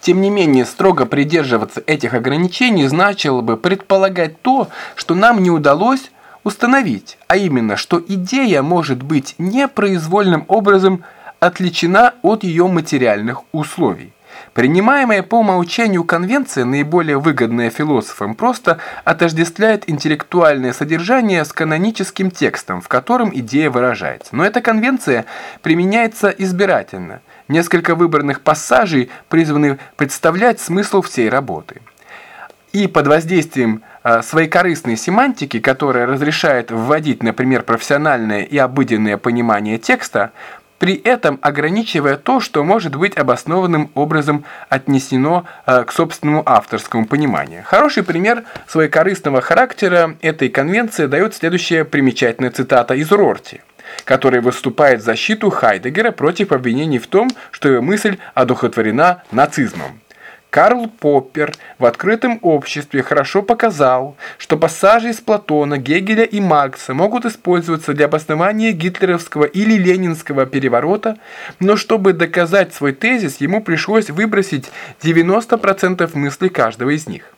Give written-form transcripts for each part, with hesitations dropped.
Тем не менее, строго придерживаться этих ограничений значило бы предполагать то, что нам не удалось установить, а именно, что идея может быть непроизвольным образом отличена от ее материальных условий. Принимаемая по умолчанию конвенция, наиболее выгодная философам, просто отождествляет интеллектуальное содержание с каноническим текстом, в котором идея выражается. Но эта конвенция применяется избирательно. Несколько выбранных пассажей призваны представлять смысл всей работы. И под воздействием своекорыстной семантики, которая разрешает вводить, например, профессиональное и обыденное понимание текста, при этом ограничивая то, что может быть обоснованным образом отнесено к собственному авторскому пониманию. Хороший пример своекорыстного характера этой конвенции дает следующая примечательная цитата из Рорти, который выступает в защиту Хайдеггера против обвинений в том, что его мысль одухотворена нацизмом. Карл Поппер в «Открытом обществе» хорошо показал, что пассажи из Платона, Гегеля и Маркса могут использоваться для обоснования гитлеровского или ленинского переворота, но чтобы доказать свой тезис, ему пришлось выбросить 90% мыслей каждого из них.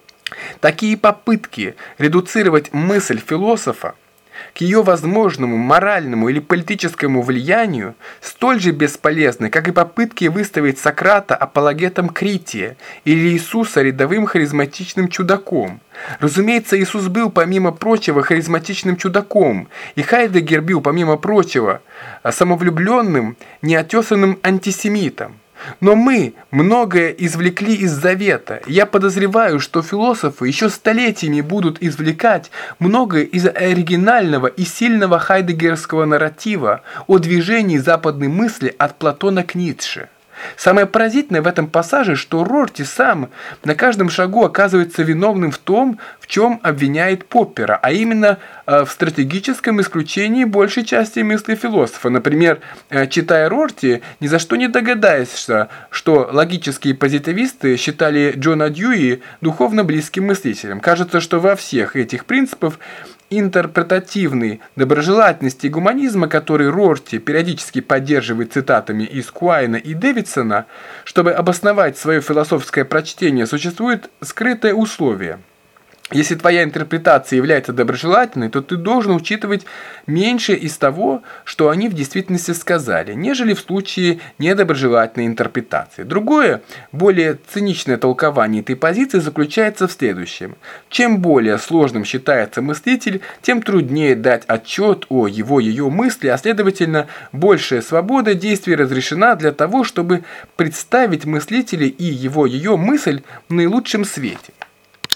Такие попытки редуцировать мысль философа к ее возможному моральному или политическому влиянию столь же бесполезны, как и попытки выставить Сократа апологетом Крития или Иисуса рядовым харизматичным чудаком. Разумеется, Иисус был, помимо прочего, харизматичным чудаком, и Хайдеггер был, помимо прочего, самовлюбленным, неотесанным антисемитом. Но мы многое извлекли из Завета. Я подозреваю, что философы еще столетиями будут извлекать многое из оригинального и сильного хайдеггерского нарратива о движении западной мысли от Платона к Ницше. Самое поразительное в этом пассаже, что Рорти сам на каждом шагу оказывается виновным в том, в чем обвиняет Поппера, а именно в стратегическом исключении большей части мысли философа. Например, читая Рорти, ни за что не догадаешься, что логические позитивисты считали Джона Дьюи духовно близким мыслителем. Кажется, что во всех этих принципах интерпретативной доброжелательности и гуманизма, который Рорти периодически поддерживает цитатами из Куайна и Дэвидсона, чтобы обосновать свое философское прочтение, существует скрытое условие. Если твоя интерпретация является доброжелательной, то ты должен учитывать меньше из того, что они в действительности сказали, нежели в случае недоброжелательной интерпретации. Другое, более циничное толкование этой позиции заключается в следующем. Чем более сложным считается мыслитель, тем труднее дать отчет о ее мысли, а следовательно, большая свобода действий разрешена для того, чтобы представить мыслителя и ее мысль в наилучшем свете.